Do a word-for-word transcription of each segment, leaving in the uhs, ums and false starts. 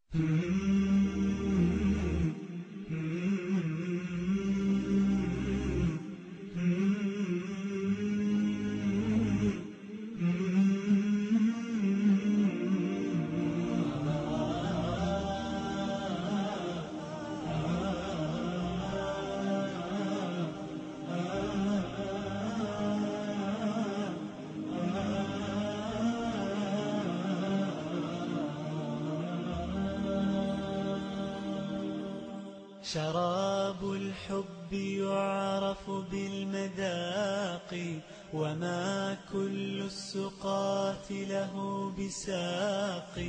شراب الحب يعرف بالمذاق، وما كل السقاة له بساق.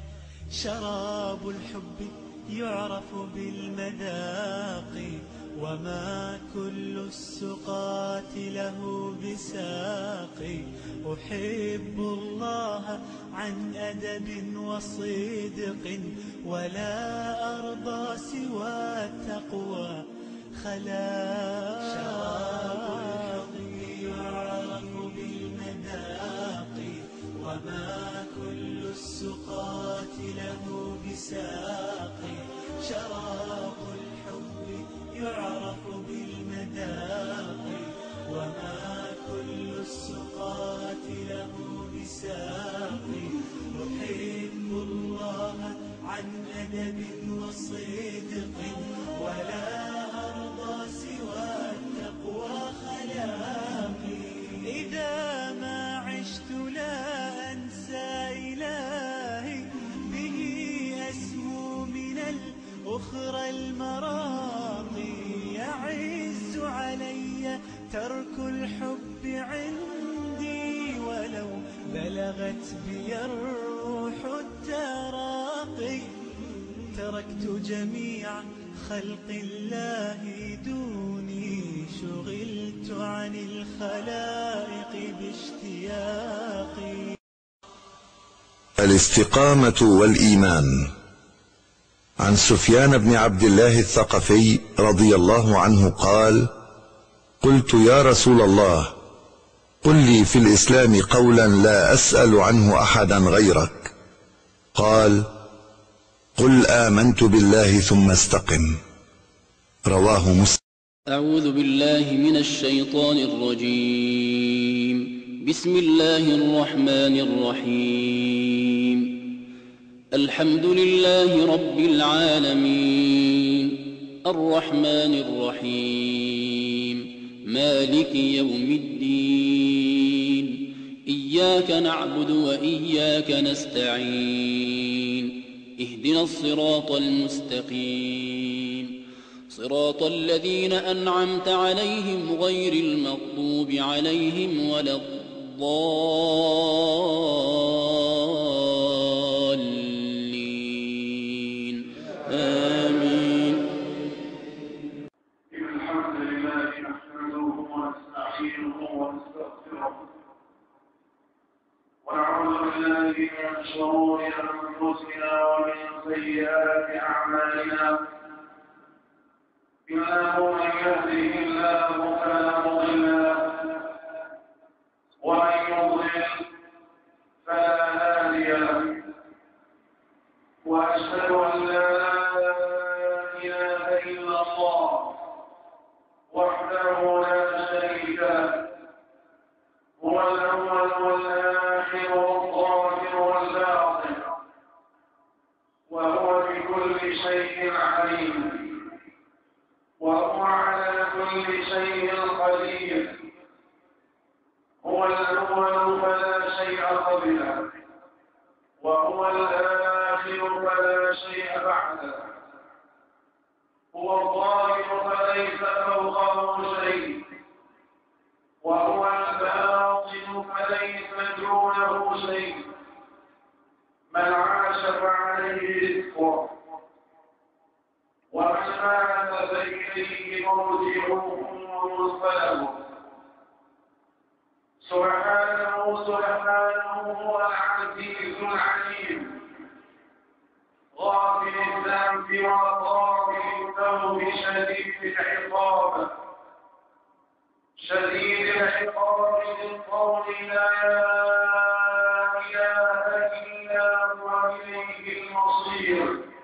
شراب الحب يعرف بالمذاق، وما كل السقاة له بساق. أحب الله عن أدب وصدق، ولا أرضى سوى التقوى خلاق. شراب الحب يعرف بالمذاق، وما كل السقاة له بساق. شراب الحب يعرف بالمذاق، وما كل السقاة له بساق. أحب الله عن أدب وصدق، ولا أرضى سوى التقوى خلاقي. إذا ما عشت لا أنسى إلهي، به أسمو من الأخرى المراقي. يعز علي ترك الحب عندي، ولو بلغت بي الروح التراقي. تركت جميع خلق الله دوني، شغلت عن الخلائق باشتياقي. الاستقامة والإيمان. عن سفيان بن عبد الله الثقفي رضي الله عنه قال: قلت يا رسول الله، قل لي في الإسلام قولا لا أسأل عنه أحدا غيرك. قال: قل آمنت بالله ثم استقم. رواه مسلم. أعوذ بالله من الشيطان الرجيم. بسم الله الرحمن الرحيم. الحمد لله رب العالمين، الرحمن الرحيم، مالك يوم الدين. إياك نعبد وإياك نستعين. اهدنا الصراط المستقيم، صراط الذين أنعمت عليهم غير المغضوب عليهم ولا الضالين. آمين. الحمد لله نحمده ونستعينه ونستغفره، ونعوذ بالله من شرور أنفسنا ومن سيئات أعمالنا. إنه من يهده الله فلا مضل له، ومن يضلل فلا هادي له. وأشهد أن لا إله إلا الله وحده لا شريك له، هو الأول والآخر والظاهر والباطن، وهو بكل شيء عليم، وهو على كل شيء قدير. هو الأول فلا شيء قبله، وهو الآخر فلا شيء بعده. هو الظاهر فليس فوقه شيء، وهو الباطن فليس دونه شيء. من عاش فعليه رزقه، ومن مات فإليه مرجعه ومرسله. سبحانه سبحانه هو العزيز العليم، غافر الذنب وقابل التوب شديد العقاب. شديد العقاب للقول لا إله إلا هو إليه المصير.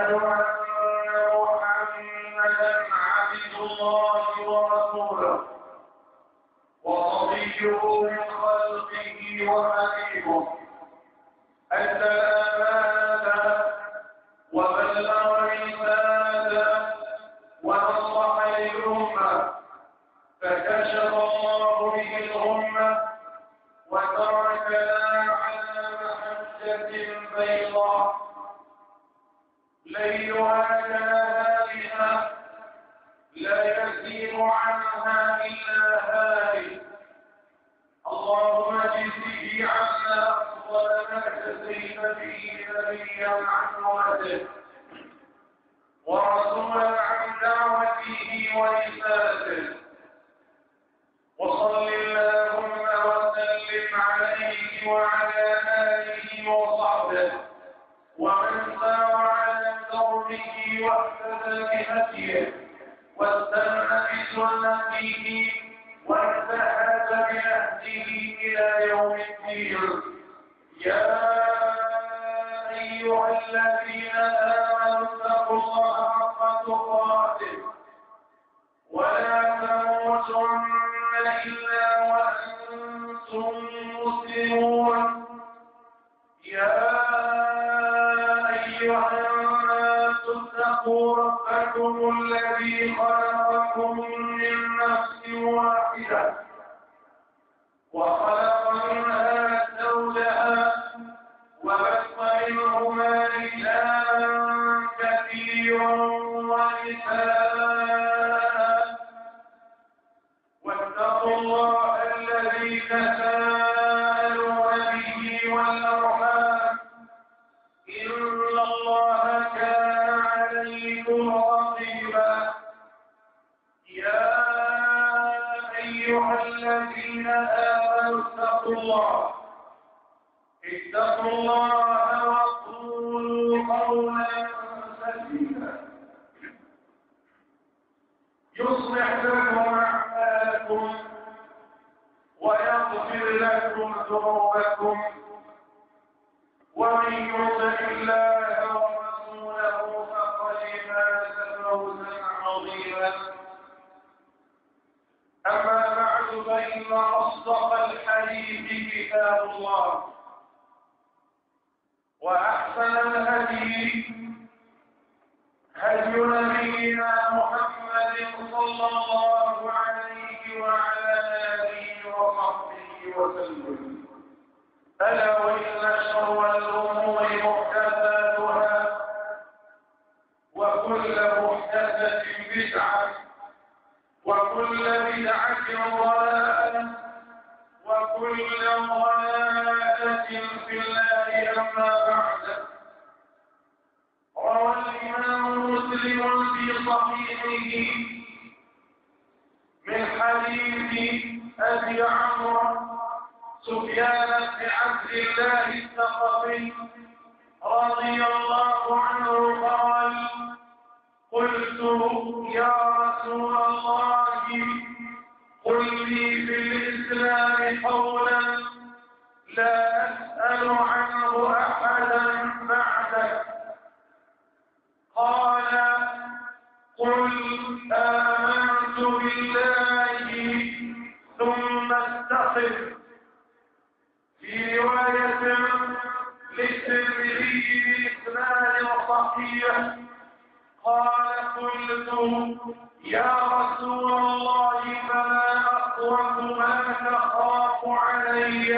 أشهد أن محمدا عبد الله ورسوله وصفيه من خلقه وحبيبه أدى الأمانة وبلغ الرسالة ونصح للأمة فكشف الله به الغمة وتركنا على محجة بيضاء ليلها كنهارها لا يزيغ عنها إلا هالك. اللهم اجزه عنا أفضل ما جزيت به نبيا عن ولده ورسولا عن دعوته ورسالته، وصل اللهم وسلم عليه وعلى آله وصحبه ومن سار على دربه واهتدى بهديه واستنى بسنته وانتهج بنهجه إلى يوم الدين. يا أيها الذين آمنوا اتقوا الله حق تقاته ولا تموتن إلا وأنتم مسلمون. يا أيها الناس اتقوا ربكم الذي خلقكم من نفس واحدة وخلق منها زوجها وبث منهما رجالا كثيرا ونساء واتقوا الله الذي تساءلون به والأرحام إن الله كان عليكم رقيبا. يا أيها الذين آمنوا اتقوا الله اتقوا الله وقولوا قولا سديدا يصلح لكم أعمالكم ويغفر لكم ذنوبكم ومن يطع الله ورسوله فقد فاز فوزا عظيما. أما بعد فإن أصدق الحديث كتاب الله وأحسن الهدي هدي نبينا محمد صلى الله عليه وعلى آله وصحبه وسلم. ألا وإن شر الأمور محدثاتها وكل محدثة بدعة وكل بدعة ضلالة وكل ضلالة في الله. أما بعد، روى الإمام مسلم في صحيحه من حديث أبي عمرو سفيان بن عبد الله الثقفي رضي الله عنه قال: قلت يا رسول الله قل لي في الإسلام قولا لا أسأل عنه أحدا بعدك. قال: قل آمنت بالله ثم استقم. في رواية للترمذي بإسناد صحيح قال: قلت يا رسول الله فما أخوف ما تخاف علي؟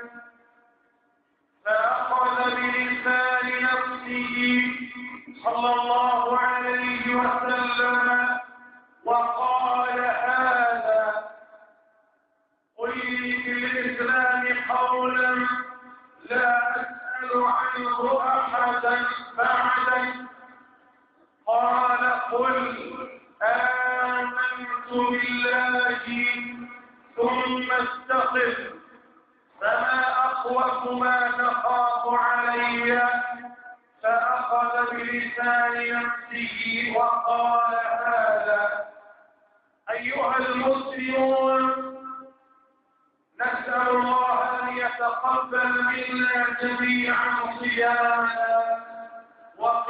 فأخذ بلسان نفسه صلى الله عليه وسلم وقال: هذا قل لي في الإسلام قولا لا أسأل عنه أحدا بعدك. قال: قل آمنت بالله ثم استقم. فما أخوف ما تخاف علي؟ فأخذ بلسان نفسه وقال: هذا. أيها المسلمون، نسأل الله أن يتقبل منا جميعا صيامنا وقيامنا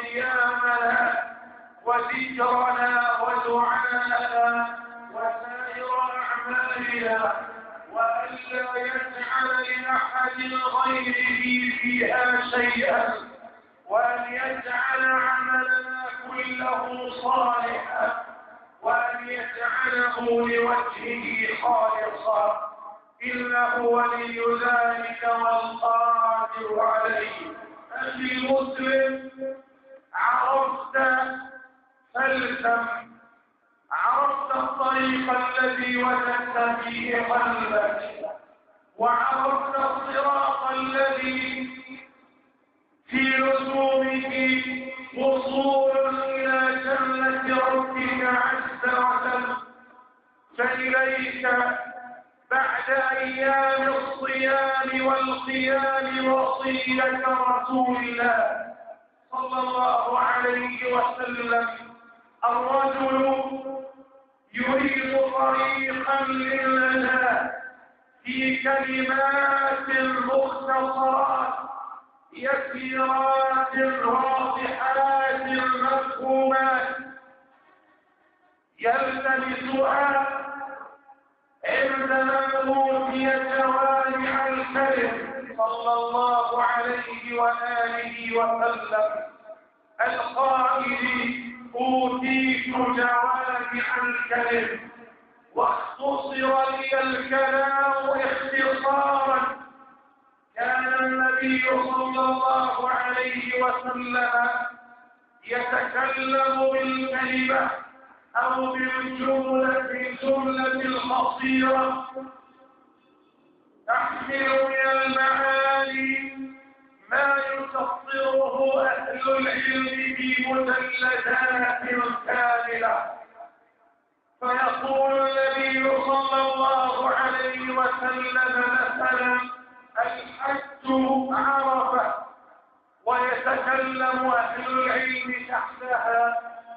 وقيامنا وذكرنا ودعاءنا وسائر أعمالنا، وألا يجعل لأحد غيره فيها شيئا، وأن يجعل عملنا كله صالحا، وأن يجعله لوجهه خالصا، إنه ولي ذلك والقادر عليه. أخي مسلم، عرفت فالزم، عرفت الطريق الذي وجدت فيه قلبك، وعرفت الصراط الذي في لزومه وصول إلى جنة ربك عز وجل. فإليك بعد أيام الصيام والقيام وصية رسول الله صلى الله عليه وسلم. الرجل يريد طريقا للنجاة في كلمات مختصرات يسيرات واضحات مفهومات يلتمسها عندما أوتي جوامع الكلم صلى الله عليه وآله وسلم، القائل أوتيت جوامع الكلم واختصر لي الكلام اختصارا. كان النبي صلى الله عليه وسلم يتكلم بالكلمة أو بالجملة الجملة القصيرة تحمل من المعاني ما يفسره أهل العلم بمجلدات كاملة. فيقول النبي صلى الله عليه وسلم مثلا: الحج عرفة، ويتكلم أهل العلم تحتها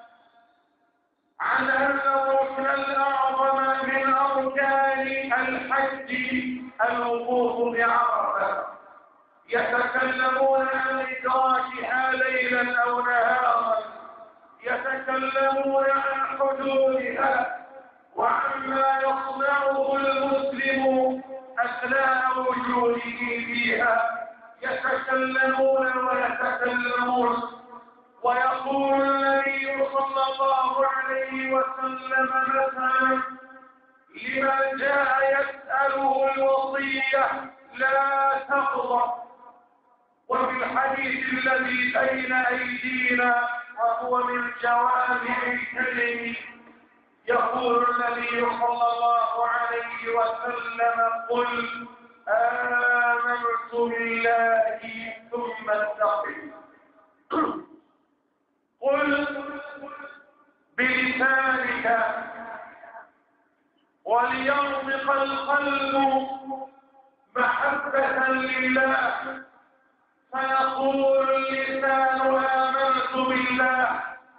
عن أن الركن الأعظم من أركان الحج الوقوف بعرفة. يتكلمون عن إدراكها ليلا أو نهارا، يتكلمون عن حدودها وعما يصنعه المسلم أثناء وجوده فيها. يتكلمون ويتكلمون. ويقول النبي صلى الله عليه وسلم مثلا لمن جاء يسأله الوصية: لا تغضب. وفي الحديث الذي بين أيدينا وهو من جوامع الكلم يقول النبي صلى الله عليه وسلم: قل آمنت بالله ثم استقم. قل بلسانك ولينطق القلب محبة لله، فيقول اللسان آمنت بالله،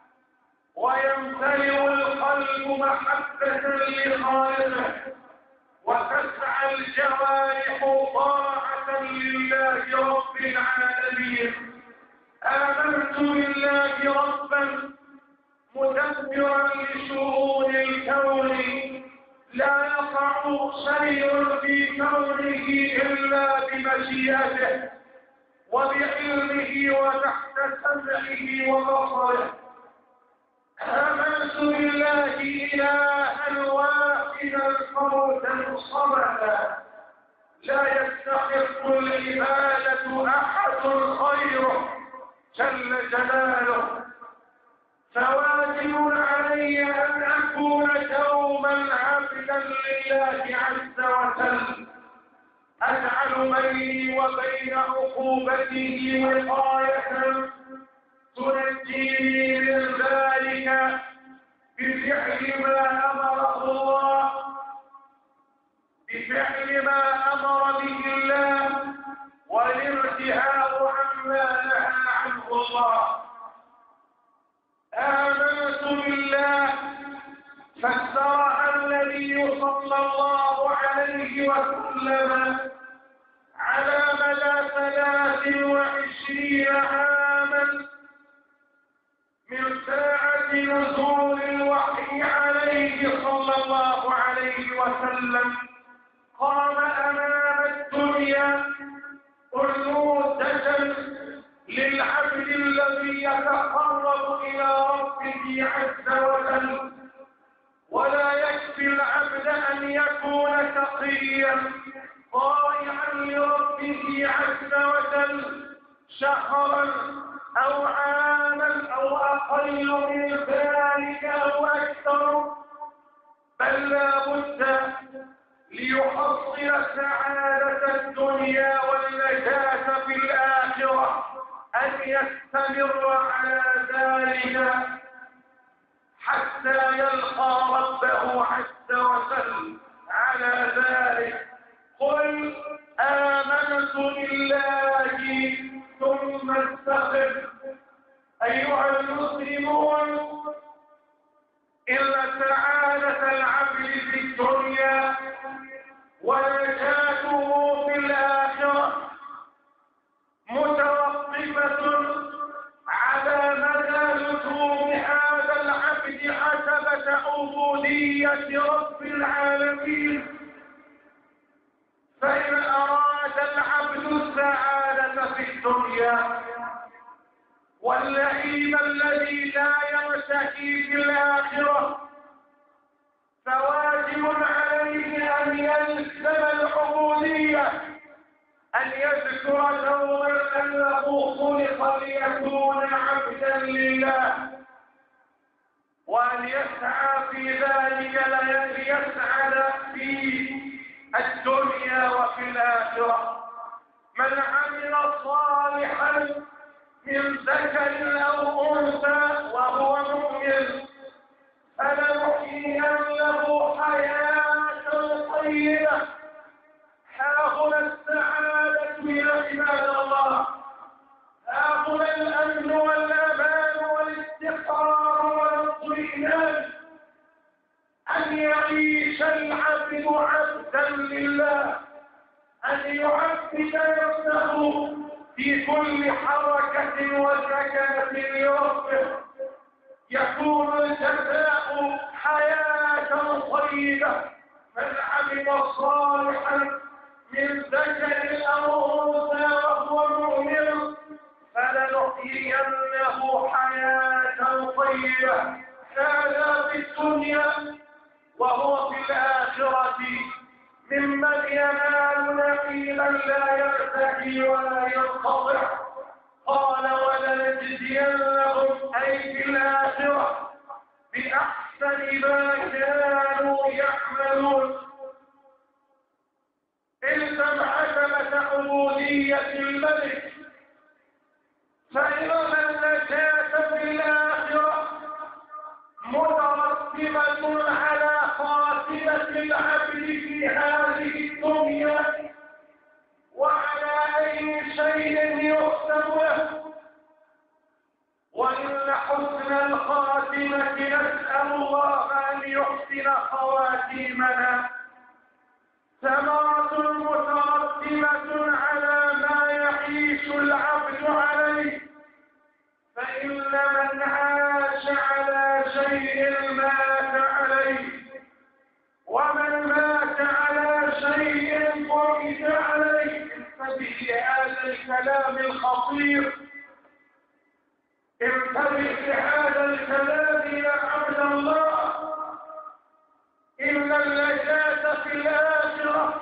ويمتلئ القلب محبة لخالقه، وتسعى الجوارح طاعة لله رب العالمين. آمنت بالله ربا مدبرا لشؤون الكون، لا يقع شيء في كونه إلا بمشيئته وبعلمه وتحت سمعه وبصره. آمنت بالله إلها واحدا فردا صمدا، لا يستحق العبادة أحد غيره جل جلاله. فواجب علي أن أكون دوما عبدا لله عز وجل، أجعل بيني وبين عقوبته وقاية تنجيني من ذلك بفعل ما أمره الله، بفعل ما أمر به الله، والانتهاء عما نهى عنه الله. آمنت بالله فسرها النبي صلى الله عليه وسلم على مدى ثلاث وعشرين عاما وسلم قام أمام الدنيا أنوثة للعبد الذي يتقرب إلى ربه عز وجل. ولا يكفي العبد أن يكون تقيا طائعا لربه عز وجل شهرا أو عاما أو أقل من ذلك أو أكثر، بل لا بد ليحصل سعادة الدنيا والنجاة في الآخرة أن يستمر على ذلك حتى يلقى ربه عز وجل على ذلك. قل آمنت بالله ثم استقم. أيها المسلمون، إن سعادة العبد في الدنيا ونجاته في الآخرة متوقفة على مدى لزوم هذا العبد عتبة عبودية رب العالمين. فإن أراد العبد السعادة في الدنيا والنعيم الذي لا يرتقي في الآخرة فواجب عليه أن يلزم العبودية، أن يذكر دوما أنه خلق ليكون عبدا لله، وأن يسعى في ذلك ليسعد في الدنيا وفي الآخرة. من عمل صالحا من ذكر أو أنثى وهو مؤمن فلنحيين له حياة طيبة. هاهنا السعادة يا عباد الله، هاهنا الأمن والأمان والاستقرار والاطمئنان، أن يعيش العبد عبدا لله، أن يعبد نفسه في كل حركة وسكنة لربه، يكون الجزاء حياة طيبة. من عمل صالحا من ذكر أو أنثى وهو مؤمن فلنحيينه حياة طيبة، هذا في الدنيا وهو في الآخرة ممن ينال نعيما لا يرتقي ولا ينقطع. قال ولنجزينهم أي في الآخرة بأحسن ما كانوا يعملون. إلزم عتبة عبودية الملك، فإن النجاة في الآخرة مترتبة على خاتمة العبد في هذه الدنيا وعلى أي شيء يختم له. وإن حسن الخاتمة نسأل الله أن يحسن خواتيمنا. ثمرة مترتبة على ما يعيش العبد عليه، فإن من عاش على شيء مات عليه، ومن مات على شيء بعث عليه. انتبه هذا الكلام الخطير، انتبه لهذا الكلام يا عبد الله. إن النجاة في الآخرة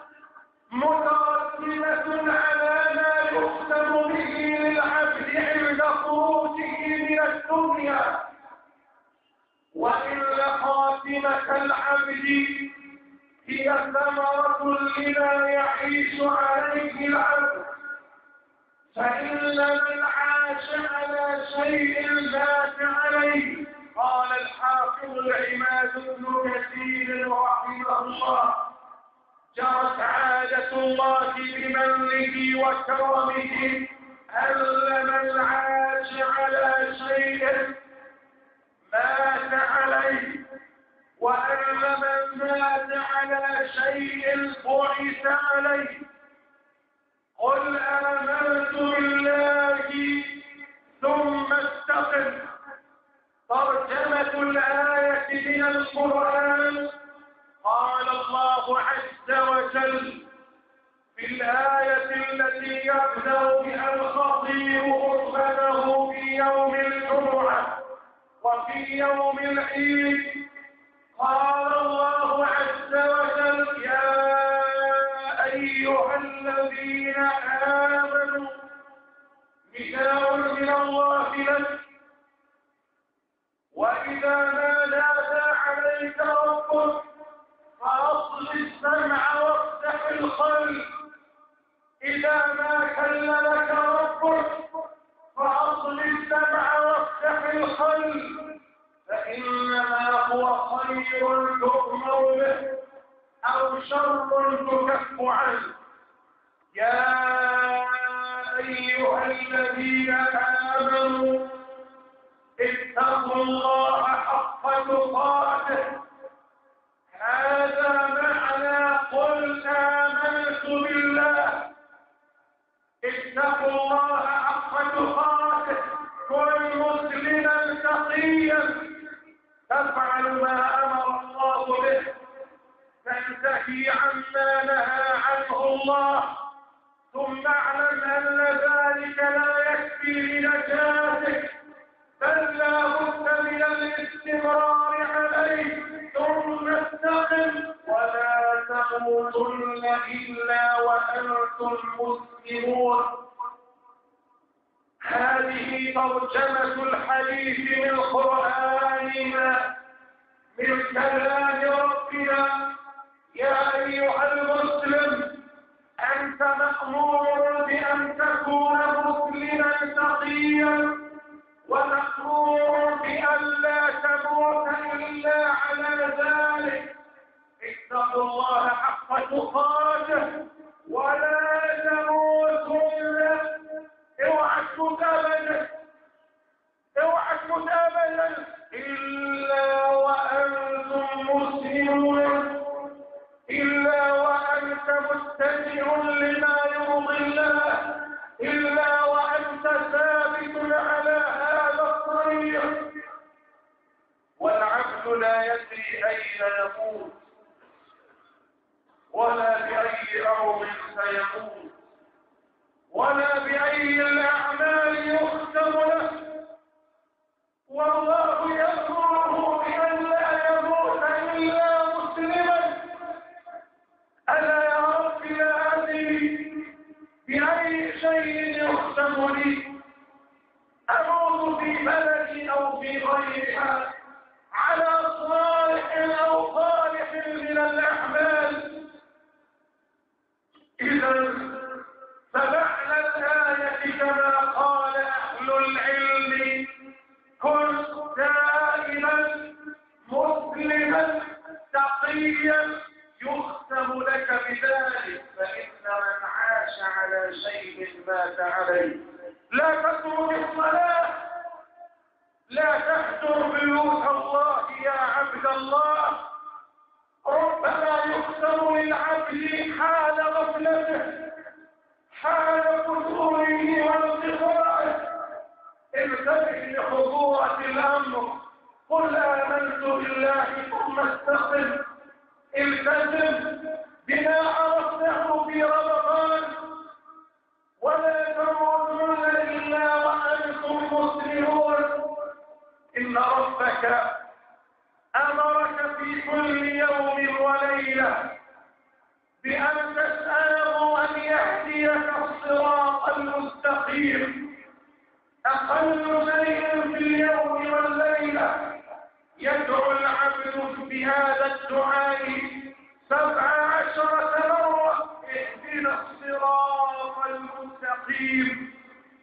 مترتبة على ما يختم به للعبد عند خروجه من الدنيا. وإن خاتمة العبد هي ثمرة لما يعيش عليه العبد، فإن من عاش على شيء مات عليه. قال الحافظ العماد بن كثير رحمه الله: جرت عادة الله بمنه وكرمه أن من عاش على شيء مات عليه، وأن من مات على شيء بعث عليه. قل آمنت بالله ثم استقم. ترجمة الآية من القرآن: قال الله في الآية التي يبدأ بها الخطيب خطبته في يوم الجمعة وفي يوم العيد. قال الله عز وجل: يا أيها الذين آمنوا، نداء من الله لك: وإذا نادى عليك ربك فأصل السمع وافتح القلب. إذا ما كلمك ربك فأصل السمع وافتح القلب، فإنما هو خير تؤمر به أو شر تكف عنه. يا أيها الذين آمنوا اتقوا الله حق تقاته. هذا معنى قل آمنت بالله. اتقوا الله حق تقاته، كن مسلما تقيا، تفعل ما أمر الله به، تنتهي عما نهى عنه الله، ثم اعلم أن ذلك لا يكفي لنجاتك، بل لا بد من الاستمرار عليه. ثم استقم ولا تموتن إلا وأنتم مسلمون. هذه ترجمة الحديث من قرآننا، من كلام ربنا. يا أيها المسلم، أنت مأمور بأن تكون مسلما تقيا، ومأمور بأن لا تموت إلا على ذلك. اتقوا الله حق تقاته ولا تموتن، اوعى تموت أبدا، اوعى تموت أبدا إلا وأنتم مسلمون، إلا وأنت متبع لما يرضي الله، إلا وأنت ثابت على هذا الطريق. والعبد لا يدري أين يموت ولا بأي أرض سيموت ولا بأي الأعمال يختم له، والله يأمره بأن لا يموت إلا مسلما. ألا يا رب لا أدري بأي شيء يختم لي، أموت في بلدي أو في غيرها على صالح أو صالح من الأعمال. إذا فمعنى الآية كما قال أهل العلم: كن دائما مسلما تقيا يختم لك بذلك، فإن من عاش على شيء مات عليه. لا تترك الصلاة، لا تهجر بيوت الله يا عبد الله. ربما يختم للعبد حال غفلته، حال فتوره وانقطاعه. انتبه لخطورة الأمر. قل آمنت بالله ثم استقم، التزم بما عرفته في رمضان، ولا تموتن إلا وأنتم مسلمون. إن ربك أمرك في كل يوم وليلة بأن تسأله أن يهديك الصراط المستقيم. أقل شيء في اليوم والليلة يدعو العبد بهذا الدعاء سبع عشرة مرة: اهدنا الصراط المستقيم،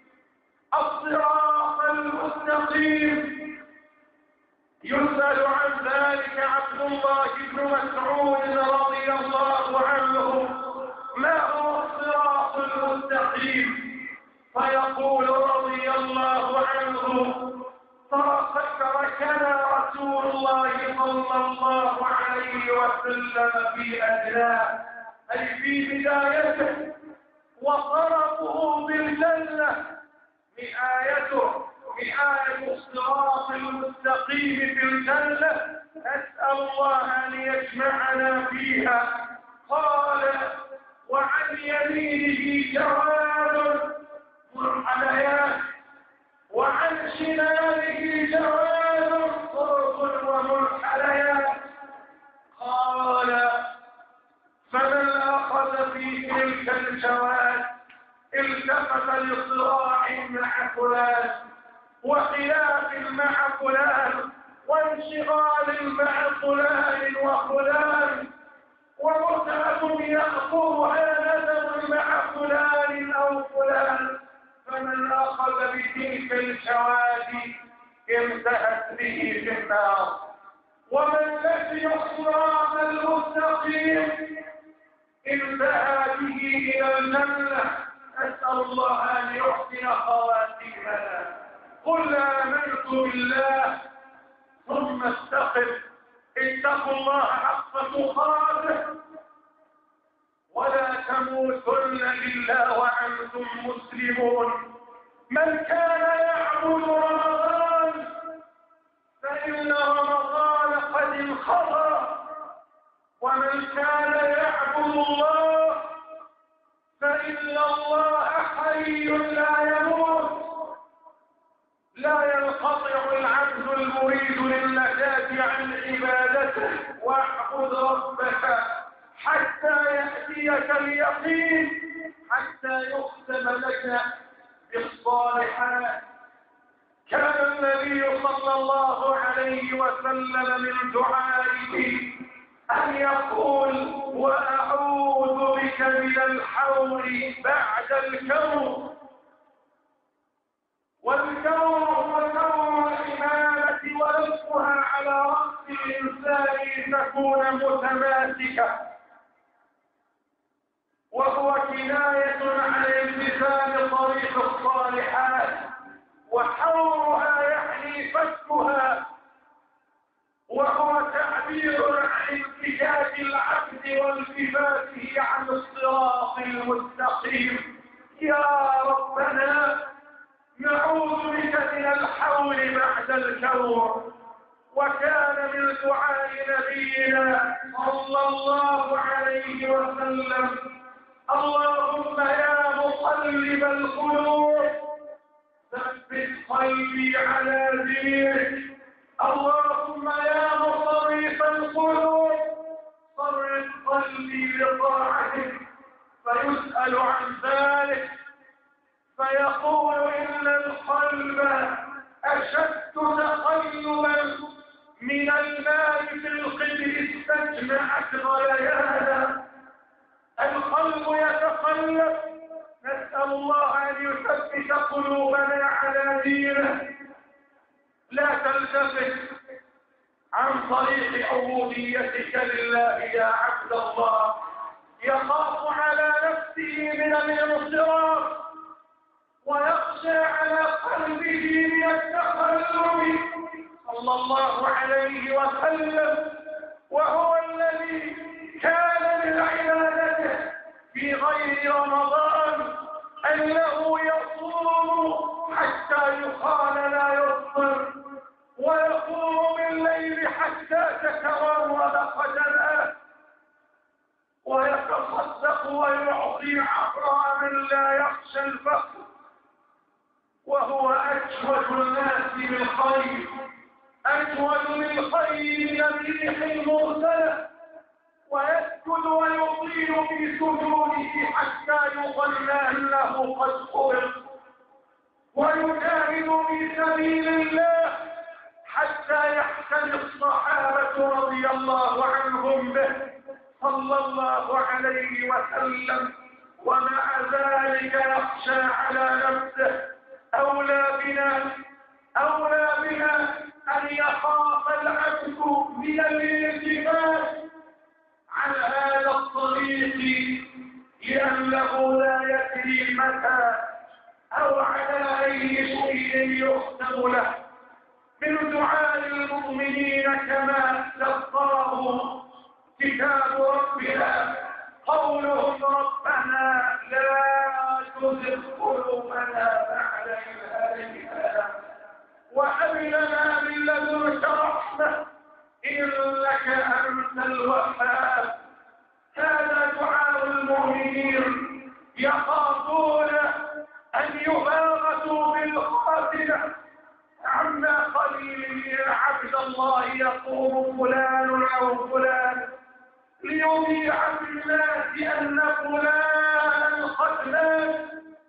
الصراط المستقيم. يسأل عن ذلك عبد الله بن مسعود رضي الله عنه: ما هو الصراط المستقيم؟ فيقول رضي الله عنه: تركنا رسول الله صلى الله عليه وسلم في أدناه، أي في بدايته، وطرفه بالجنة، نهايته نهاية الصراط المستقيم في الجنة. أسأل الله أن يجمعنا فيها. قال: وعن يمينه جواد منحنيات، وعن شماله جواد صرف ومنحنيات. قال: فمن أخذ في تلك الجواد التفت لصراع مع فلان، وخلاف مع فلان، وانشغال مع فلان وفلان، ومتعة يأخذها ندم مع فلان أو فلان. فمن أخذ بتلك الجواد انتهت به في النار، ومن نسي الصراط المستقيم انتهى به إلى الجنة. أسأل الله أن يحسن خواتيمنا. قل آمنت بالله ثم استقم. اتقوا الله حق تقاته ولا تموتن إلا وأنتم مسلمون. من كان يعبد رمضان فإن رمضان قد انقضى، ومن كان يعبد الله فإن الله حي لا يموت. لا ينقطع العبد المريد للنجاة عن عبادته واعبد ربك حتى يأتيك اليقين، حتى يختم لك بالصالحات. كان النبي صلى الله عليه وسلم من دعائه أن يقول: وأعوذ بك من الحول بعد الكون. والكون هو كون الإمامة ولفها على رأس الإنسان تكون متماسكة، وهو كناية عن امتثال طريق الصالحات، وحورها يعني فكها، وهو تعبير عن انتهاج العبد والتفاته عن الصراط المستقيم. يا ربنا نعوذ بك من الحول بعد الكون. وكان من دعاء نبينا صلى الله عليه وسلم: اللهم يا مقلب القلوب ثبت قلبي على دينك. اللهم يا مصرف القلوب صرف قلبي لطاعتك. فيسأل عن ذلك فيقول: إن القلب أشد تقلبا من الماء في القدر استجمعت غليانا. القلب يتقلب. نسأل الله أن يثبت قلوبنا على دينه. لا تلتفت عن طريق عبوديتك لله يا عبد الله. يخاف على نفسه من الانصراف، ويخشى على قلبه من التقلب. صلى الله عليه وسلم وهو الذي كان من عبادته في غير رمضان أنه يصوم حتى يقال لا يفطر، ويقوم بالليل حتى تتورد قدماه، ويتصدق ويعطي عطاء من لا يخشى الفقر، وهو أجود الناس بالخير، أجود بالخير من الريح المرسلة، ويسجد ويطيل في سجوده حتى يظن أنه قد خلق، ويجاهد في سبيل الله حتى يحتمي الصحابة رضي الله عنهم به صلى الله عليه وسلم، ومع ذلك يخشى على نفسه. أولى بنا أولى بنا أن يخاف العبد من الالتفات عن هذا الطريق، لأنه لا يدري متى أو على أي شيء يختم له. من دعاء المؤمنين كما تلقاه كتاب ربنا قولهم: ربنا لا تزغ قلوبنا بعد إذ هديتنا وهب لنا من لدنك رحمة إنك أنت الوهاب. هذا دعاء المؤمنين يخافون أن يباغتوا بالقاتلة. عما قليل يا عبد الله يقوم فلان أو فلان ليذيع في الناس أن فلانا قد مات،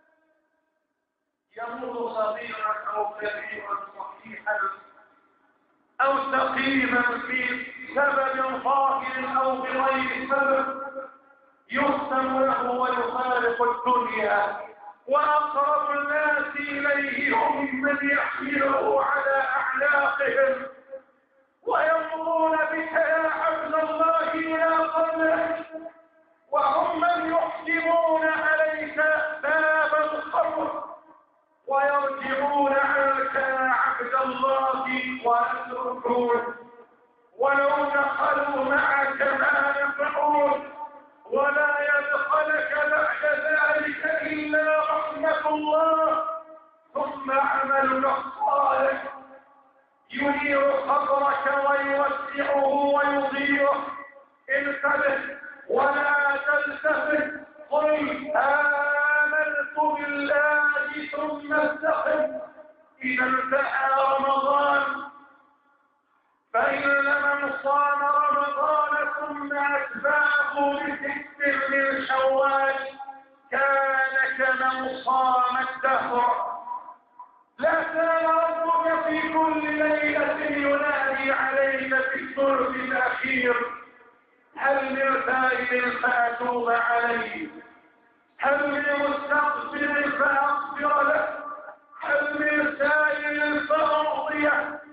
يموت صغيرا أو كبيرا صحيحا أو سقيما في سبب ظاهر أو بغير سبب، يختم له ويفارق الدنيا، وأقرب الناس إليه هم من يحمله على أعناقهم ويمضون بك يا عبد الله إلى قبرك، وهم من يحجبون عليك باب القبر ويرجعون عنك يا عبد الله ويتركون، ولو دخلوا معك ما ينفعون، ولا يدخلك بعد ذلك إلا رحمة الله ثم عملك الصالح ينير قبرك ويوسعه ويضيره. انتبه ولا تلتفت، قل آمنت بالله ثم استقم. إذا انتهى رمضان فإن من صام رمضان ثم أتبعه بست من شوال كان كمن صام الدهر. لا زال ربك في كل ليلة ينادي عليك في الثلث الأخير: هل من تائب فأتوب عليه، هل من مستغفر فأغفر له، هل من سائل فأعطيه.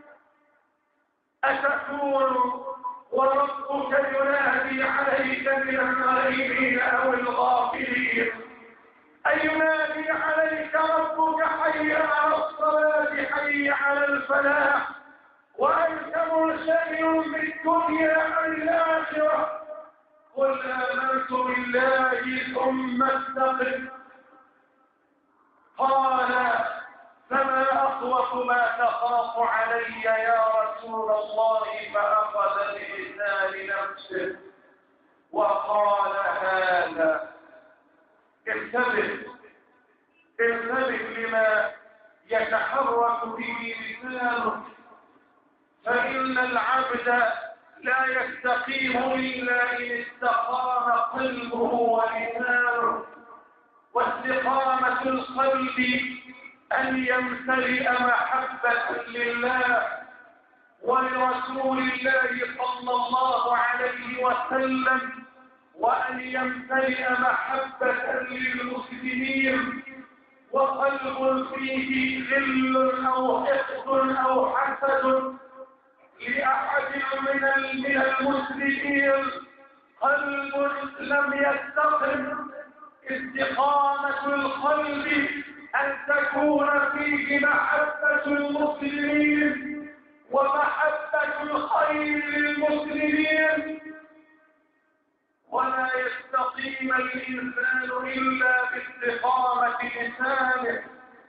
أتكون وربك ينادي عليك من الغائبين أو الغافلين؟ أي ينادي عليك ربك حي على الصلاة حي على الفلاح، وأنت منشغل بالدنيا عن الآخرة. قل آمنت بالله ثم استقم. قال فما أخوف ما تخاف علي يا رسول الله؟ فأخذ بلسان نفسه وقال هذا. انتبه انتبه لما يتحرك به لسانه، فإن العبد لا يستقيم إلا إن استقام قلبه ولسانه. واستقامة القلب أن يمتلئ محبة لله ولرسول الله صلى الله عليه وسلم، وأن يمتلئ محبة للمسلمين، وقلب فيه غل أو حقد أو حسد لأحد من من المسلمين، قلب لم يستقم. استقامة القلب أن تكون فيه محبة المسلمين ومحبة الخير للمسلمين، ولا يستقيم الإنسان إلا باستقامة لسانه.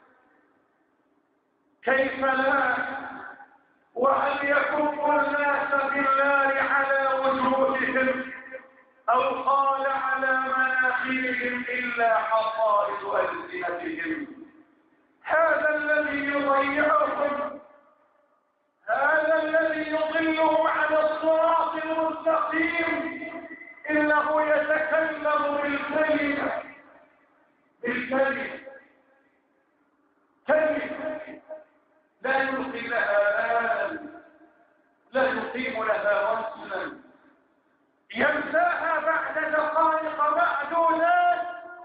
كيف لا؟ وهل يكف الناس بالله على وجوههم أو قال على مناخرهم إلا حصائد ألسنتهم؟ هذا الذي يضيعهم، هذا الذي يضلهم على الصراط المستقيم، إنه يتكلم بالكلمة بالكلمة كلمة لا يلقي لها بال، لا يقيم لها وزنا، ينساها بعد دقائق معدودات،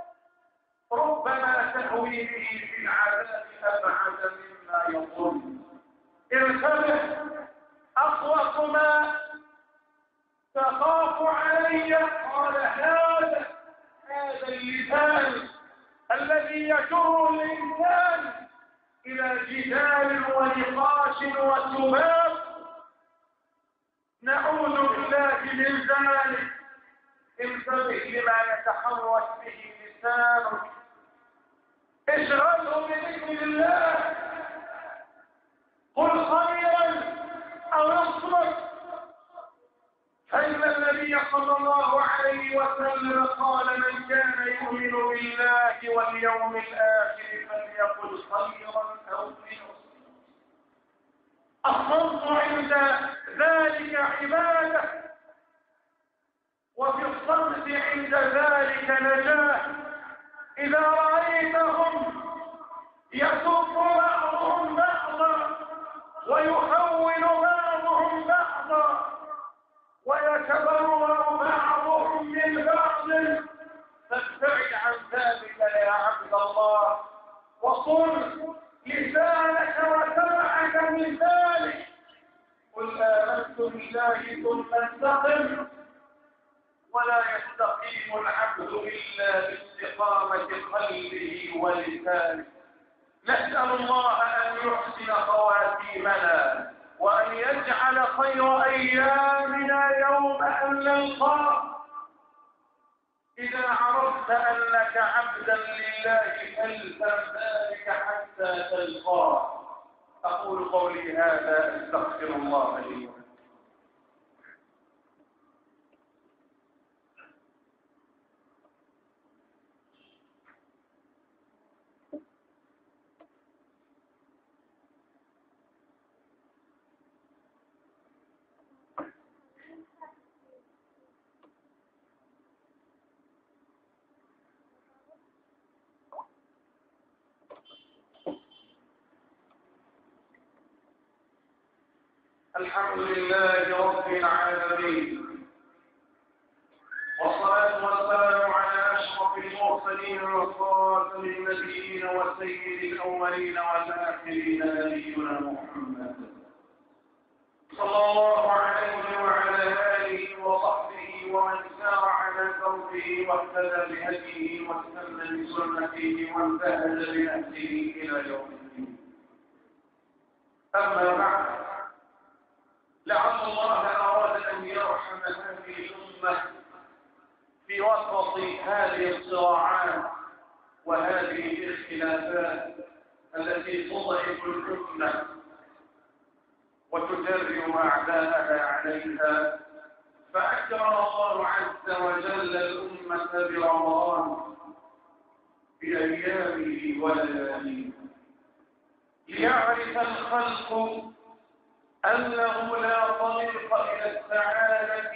ربما تهوي به في العذاب أبعد مما يظن. انتبه، أخوف ما تخاف علي قال هذا هذا اللسان الذي يجر الإنسان إلى جدال ونقاش وسباب. نعوذ بالله من ذلك. انتبه لما يتحرك به لسانك، اشغله بذكر الله، قل خيرا أو اصمت. فإن النبي صلى الله عليه وسلم قال: من كان يؤمن بالله واليوم الآخر فليقل خيرا أو ليصمت. الصمت عند ذلك عبادة، وفي الصمت عند ذلك نجاة. إذا رأيتهم يسب بعضهم بعضا ويحول بعضهم بعضا ويتبرأ بعضهم من بعض فابتعد عن ذلك يا عبد الله، وصل لسانك وسمعك من ذلك. قل آمنت بالله ثم استقم، ولا يستقيم العبد إلا باستقامة قلبه ولسانه. نسأل الله أن يحسن خواتيمنا وأن يجعل خير أيامنا يوم أن نلقاه. إذا عرفت أنك عبدا لله فالزم ذلك حتى تلقاه. أقول قولي هذا أستغفر الله لي ولكم. الحمد لله رب العالمين، والصلاة والسلام على أشرف المرسلين وخاتم النبيين وسيد الأولين والآخرين نبينا محمد صلى الله عليه وعلى آله وصحبه ومن سار على دربه واهتدى بهديه واستنى بسنته وانتهج بنهجه إلى يوم الدين. أما بعد، لعل الله أراد أن يرحم هذه الأمة في وسط هذه الصراعات وهذه الخلافات التي تضعف الأمة وتجرم أعداءها عليها، فأكرم الله عز وجل الأمة برمضان بأيامه ولياليه ليعرف الخلق أنه لا طريق إلى السعادة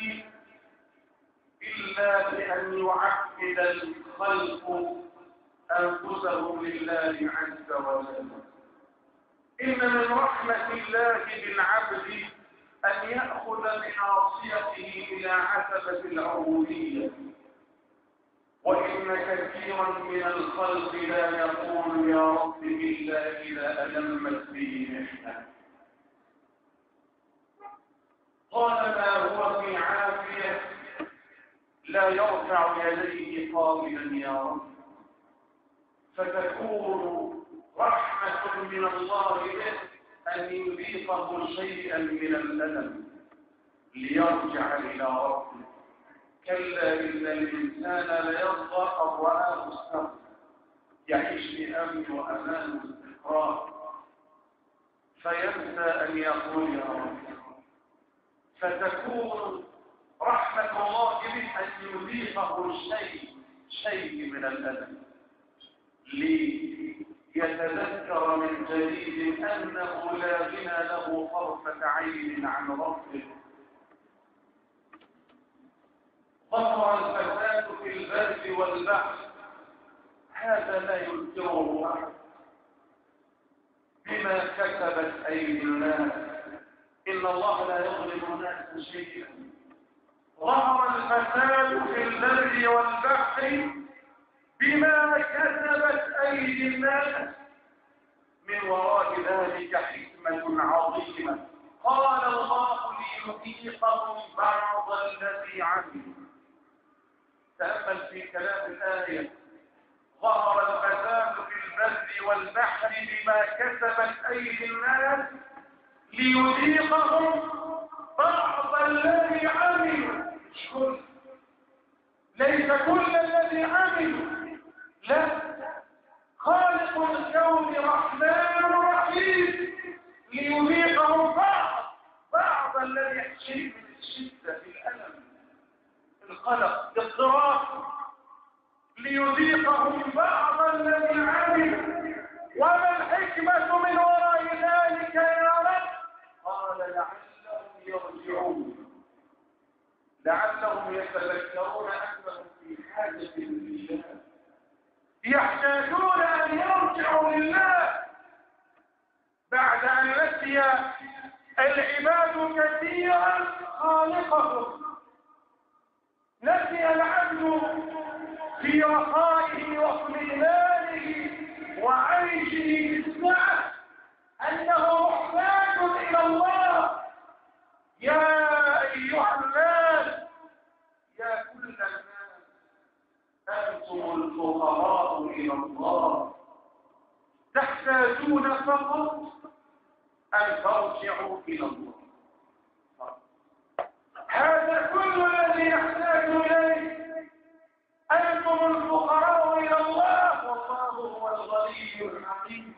إلا بأن يعبد الخلق أنفسهم لله عز وجل. إن من رحمة الله بالعبد أن يأخذ بناصيته إلى عتبة العبودية، وإن كثيرا من الخلق لا يقول يا رب إلا إذا ألمت به محنة. طالما هو في عافية لا يرفع يديه قائلا يا رب، فتكون رحمة من الله به أن يذيقه شيئا من الألم ليرجع إلى ربه. كلا إن الإنسان ليرضى أن رآه استغنى، يعيش بأمن وأمان واستقرار فينسى أن يقول يا رب، فتكون رحمة الله به أن يذيقه شيء شيء من الألم ليتذكر من جديد أنه لا غنى له طرفة عين عن ربه. ظهر الفساد في البر والبحر، هذا لا ينكره أحد بما كسبت أيدي الناس، إن الله لا يظلم الناس شيئا. ظهر الفساد في البر والبحر بما كسبت أيدي الناس، من وراء ذلك حكمة عظيمة. قال الله ليذيقهم بعض الذي عملوا. تأمل في كلام الآية: ظهر الفساد في البر والبحر بما كسبت أيدي الناس ليذيقهم بعض الذي عملوا. مش كل، ليس كل الذي عملوا، لا، خالق الكون رحمن رحيم ليذيقهم بعض بعض الذي يحشيه من الشدة في الألم. خلق اضطراب ليذيقهم بعض الذي عملوا. وما الحكمة من وراء ذلك يا رب؟ قال لعلهم يرجعون، لعلهم يتذكرون أنهم في حاجة لله، يحتاجون أن يرجعوا لله بعد أن نسي العباد كثيرا خالقهم. نسي العبد في رخائه واطمئنانه وعيشه بالسعة أنه محتاج إلى الله. يا أيها الناس، يا كل الناس، أنتم الفقراء إلى الله، تحتاجون فقط أن ترجعوا إلى الله. هذا كل الذي نحتاج إليه. أنتم الفقراء إلى الله والله هو الغني الحميد.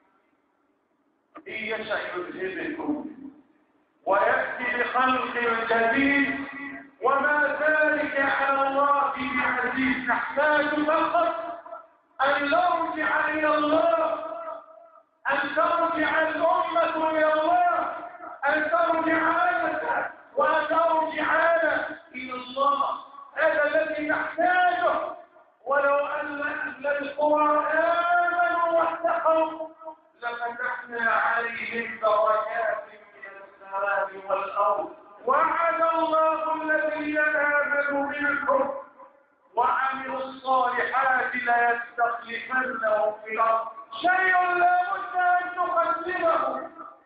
إن يشأ يذهبكم ويأتي بخلق جديد وما ذلك على الله بعزيز. نحتاج فقط أن نرجع إلى الله، أن ترجع الأمة إلى الله، أن ترجع أنت وأن ترجع أنا إلى الله. هذا الذي نحتاجه. ولو أن أهل القرى آمنوا واتقوا لفتحنا عليهم بركات من السماء والأرض. وعد الله الذين آمنوا منكم وعملوا الصالحات ليستخلفنهم في الأرض. شيء لا بد أن تقدمه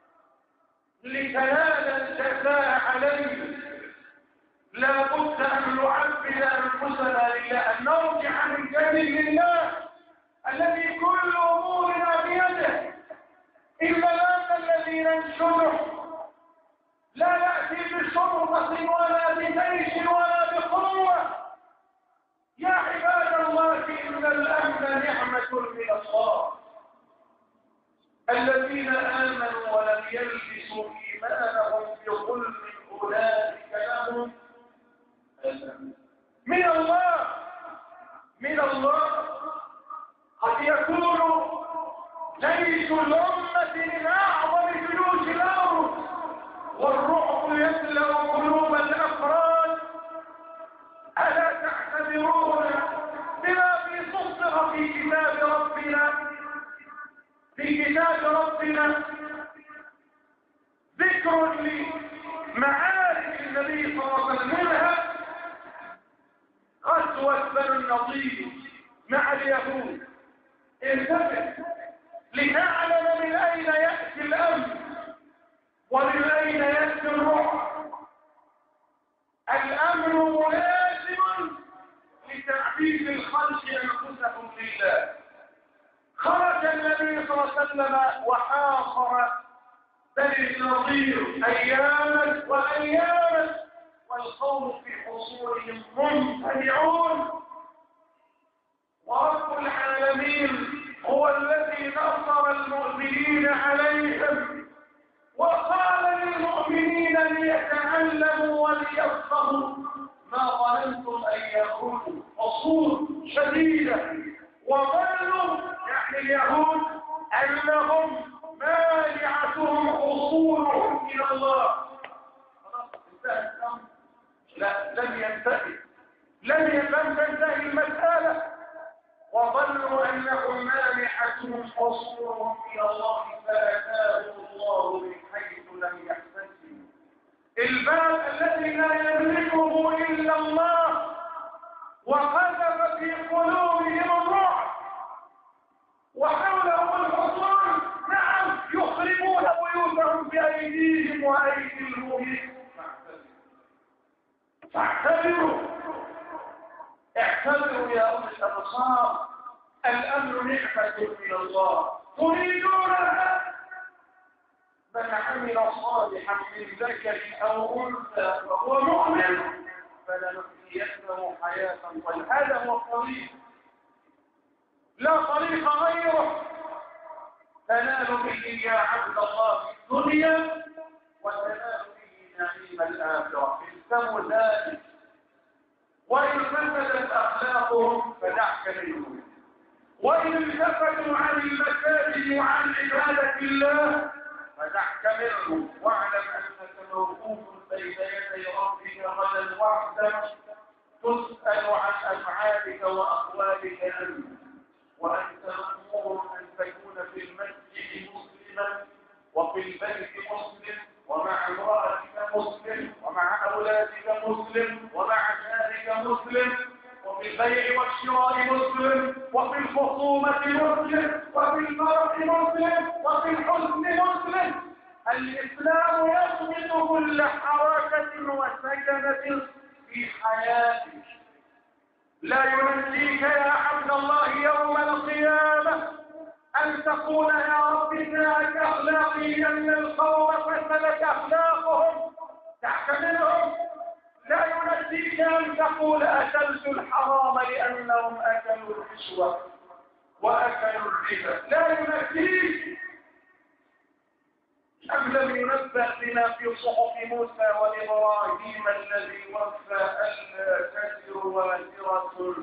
لتنال الجزاء عليه. لا بد أن نعبد أنفسنا لله، أن نرجع من جديد لله الذي كل أمورنا بيده. إلا الآن الذي ننشده لا نأتي بشرطة ولا بجيش ولا بقوة. يا عباد الله، إن الأمن نعمة من الله. الذين آمنوا ولم يلبسوا إيمانهم بظلم أولئك لهم من الله من الله قد يكون جيش الأمة من أعظم جيوش الأرض، والرعب يملأ قلوب الأفراد. ألا تعتبرون بما في سطر في كتاب ربنا في كتاب ربنا ذكر لمعارك النبي صلى الله عليه وسلم، منها غزوة بنو النضير مع اليهود. التفت لنعلم من أين يأتي الأمن ومن أين يأتي الرعب. الأمن ملازم لتعبيد الخلق أنفسهم لله. خرج النبي صلى الله عليه وسلم وحاصر بني النضير أياما وأياما والقوم في حصولهم ممتنعون. ورب العالمين هو الذي نصر المؤمنين عليهم وقال للمؤمنين ليتعلموا وليفقهوا ما ظننتم أن يكونوا حصول شديدة. وظنوا يعني اليهود أنهم مانعتهم حصولهم إلى الله. لا، لم ينتهي لم تنتهي المسألة. وظنوا أنهم مانعتهم حصولهم إلى الله فأتاهم الله من حيث لم يحتسبوا. الباب الذي لا يملكه إلا الله وقذف في قلوبهم الرعب وحولهم الحصون. نعم، يخربون بيوتهم بأيديهم وأيدي المؤمنين. فاعتبروا اعتبروا يا أولي الأبصار. الأمن نعمة من الله تريدونها. من عمل صالحا من ذكر أو أنثى وهو مؤمن فلنحيينه حياة طيبة. هذا هو الطريق، لا طريق غيره. تنال به يا عبد الله الدنيا وتنال به نعيم الآخرة. التزموا ذلك. أخلاقهم فدعك منهم. وإن التفتوا عن المساجد وعن عبادة الله فدعك منهم، واعلم أنك موقوف بين يدي ربك غدا وحدك تسأل عن أفعالك وأقوالك أنت، وأنت مأمور أن تكون في المسجد مسلما وفي البيت مسلم ومع امرأتك مسلم ومع أولادك مسلم ومع جارك مسلم وفي البيع والشراء مسلم وفي الخصومة مسلم وفي الفرح مسلم وفي الحزن مسلم. الإسلام يضمن كل حركة وسكنة في حياتك. لا ينسيك يا عبد الله يوم القيامة أن تقول يا رب ذاك أخلاقي أن القوم فسدت أخلاقهم تحتملهم. لا ينسيك أن تقول أكلت الحرام لأنهم أكلوا الرشوة وأكلوا الربا. لا ينسيك أم لم ينبأ بما في صحف موسى وإبراهيم الذي وفى ألا تزر وازرة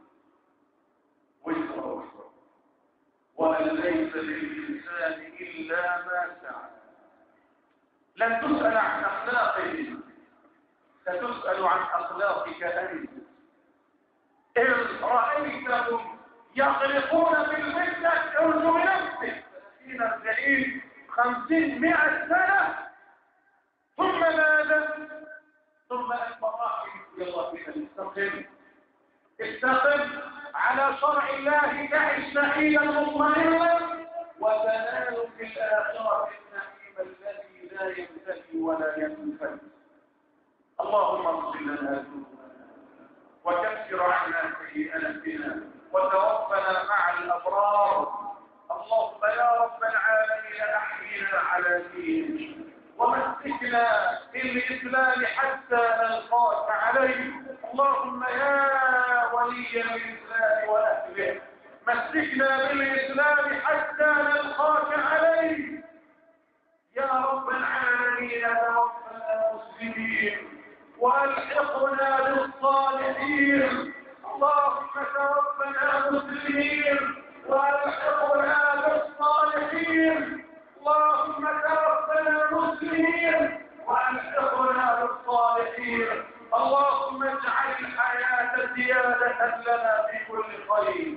وزر أخرى وأن ليس للإنسان إلا ما سعى. لن تسأل عن أخلاقهم، ستسأل عن أخلاقك أنت. إذ رأيتهم يغرقون في الفتنة ارجو بنفسك ثلاثين أربعين خمسين مئة سنة ثم ماذا؟ ثم المراحل يلا بنا استقم استقم على شرع الله تعش نعيما مطمئنا وتنال في الآخرة النعيم الذي لا ينتهي ولا ينفد. اللهم اغفر لنا ذنوبنا وكفر عنا سيئاتنا وتوفنا مع الأبرار. اللهم يا رب العالمين أحينا على دينك ومسكنا بالإسلام حتى نلقاك عليه. اللهم يا ولي الإسلام وأهله مسكنا بالإسلام حتى نلقاك عليه. يا رب العالمين توفنا مسلمين والحقنا بالصالحين. اللهم توفنا مسلمين والحقنا بالصالحين. اللهم توفنا مسلمين والحقنا بالصالحين. اللهم اجعل الحياة زيادة لنا في كل خير.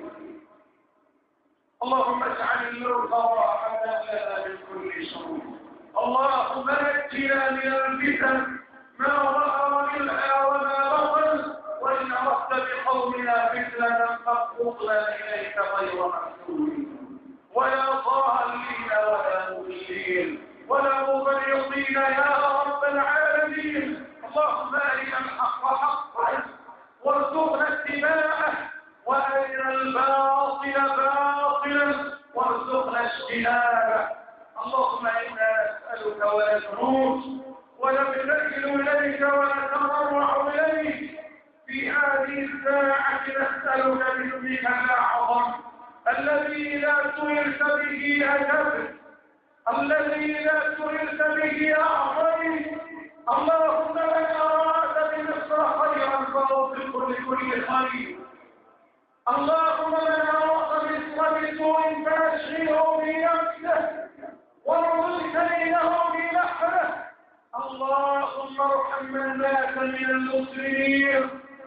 اللهم اجعل الموت راحة لنا من كل شر. اللهم نجنا من الفتن ما ظهر منها وما بطن، وإن أردت بقومنا فتنة فاقبضنا إليك غير محسوبين ولا ضالين ولا مضلين ولا مضيقين يا رب العالمين. اللهم أرنا الحق حقا وارزقنا اتباعه وأرنا الباطل باطلا وارزقنا اجتنابه. اللهم إنا نسألك ولا نموت ونبتهل إليك ونتضرع إليك في هذه الساعة. نسألك باسمك الأعظم الذي لا سئلت به أجبت، الذي لا سئلت به أعطيت. اللهم من أراد بمصر خيرا فوفقه لكل خير. اللهم من أراد مصر بسوء فأشغله بنفسه وارزق كيده بنحره. اللهم ارحم من مات من المسلمين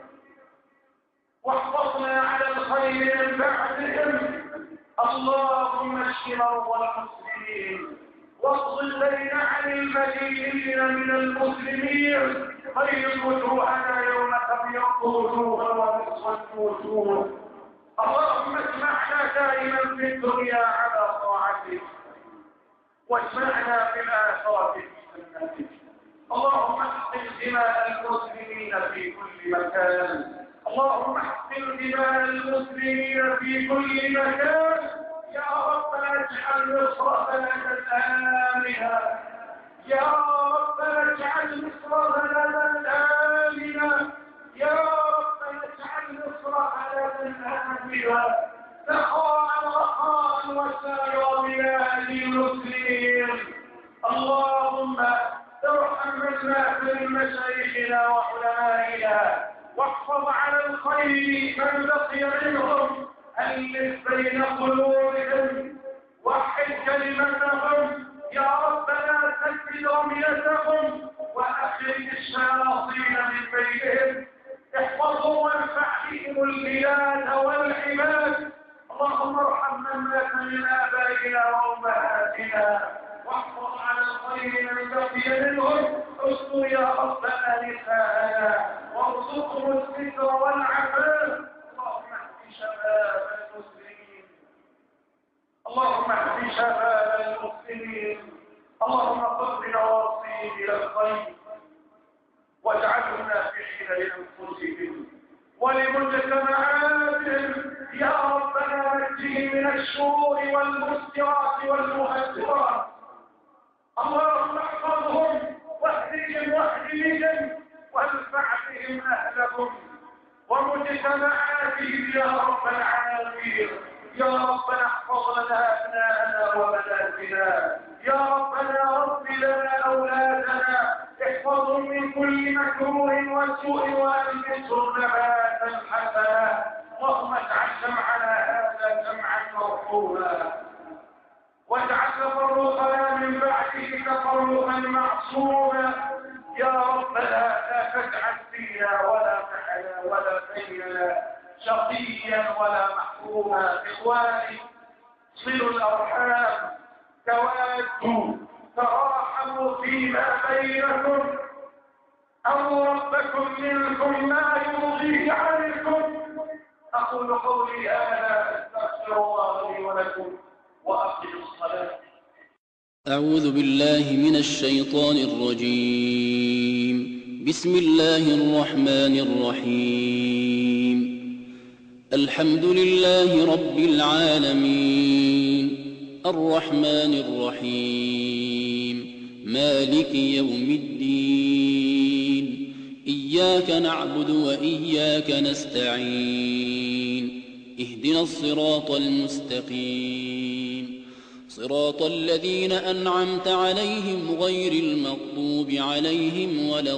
واحفظنا على الخير من بعدهم. اللهم اشف مرضى المسلمين واقض الدين عن المدينين من المسلمين. خير وجوهنا يوم تبيض وجوه وتسود وجوه. اللهم اجمعنا دائما في الدنيا على طاعتك واجمعنا في الآخرة في جنتك. اللهم احقن دماء المسلمين في كل مكان. اللهم احقن دماء المسلمين في كل مكان. يا رب اجعل مصر بلدا آمنا. يا رب اجعل مصر بلدا آمنا. يا رب اجعل مصر بلدا آمنا سخاء رخاء وسائر بلاد المسلمين. اللهم ارحم من مات من مشايخنا وعلمائنا واحفظ على الخير من بقي منهم، ألف بين قلوبهم، وحد كلمتهم يا ربنا، سدد رميتهم وأخرج الشياطين من بينهم، احفظهم وانفع بهم البلاد والعباد. اللهم ارحم من مات من آبائنا وأمهاتنا، واحفظ على الخير من بقي منهم، استر يا ربنا نساءنا وارزقهم الستر والعفاف. اللهم اهد شباب المسلمين، اللهم اهد شباب المسلمين، اللهم قد نواصيهم الى الخير واجعلهم نافعين لانفسهم ولمجتمعاتهم يا ربنا، نجهم من الشرور والمسكرات والمهدرات. اللهم احفظهم واهدهم واهد بهم وانفع بهم اهلهم ومجتمعاتهم يا رب العالمين. يا ربنا احفظ لنا ابناءنا وبناتنا، يا ربنا رب لنا اولادنا، احفظهم من كل مكروه وسوء والبسهم نباتا حسنا. اللهم اجعل جمعنا هذا جمعا مرحوما، واجعل تفرقنا من بعده تفرقا معصوما. يا ربنا لا تجعل فينا ولا معنا ولا بيننا شقيا ولا محروما. اخواني، صلوا الارحام، توادوا، تراحموا فيما بينكم، أو ربكم منكم ما يرضيه عنكم. أقول قولي هذا، أستغفر الله لي ولكم، وأقم الصلاة. أعوذ بالله من الشيطان الرجيم. بسم الله الرحمن الرحيم. الحمد لله رب العالمين، الرحمن الرحيم، مالك يوم الدين، إياك نعبد وإياك نستعين، اهدنا الصراط المستقيم، صراط الذين أنعمت عليهم غير المغضوب عليهم ولا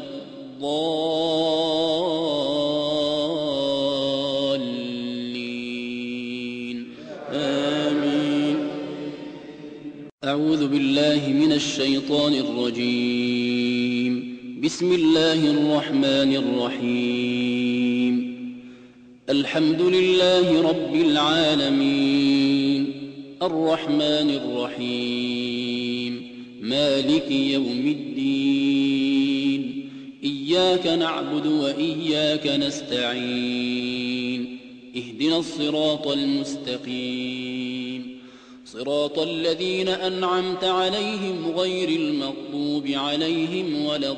الضالين، آمين. أعوذ بالله من الشيطان الرجيم. بسم الله الرحمن الرحيم. الحمد لله رب العالمين، الرحمن الرحيم، مالك يوم الدين، إياك نعبد وإياك نستعين، اهدنا الصراط المستقيم، صراط الذين أنعمت عليهم غير المغضوب عليهم ولا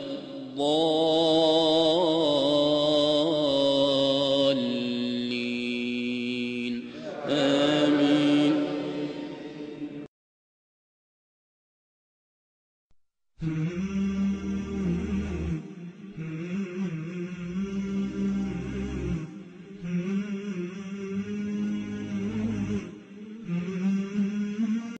الضالين، آمين. Hmm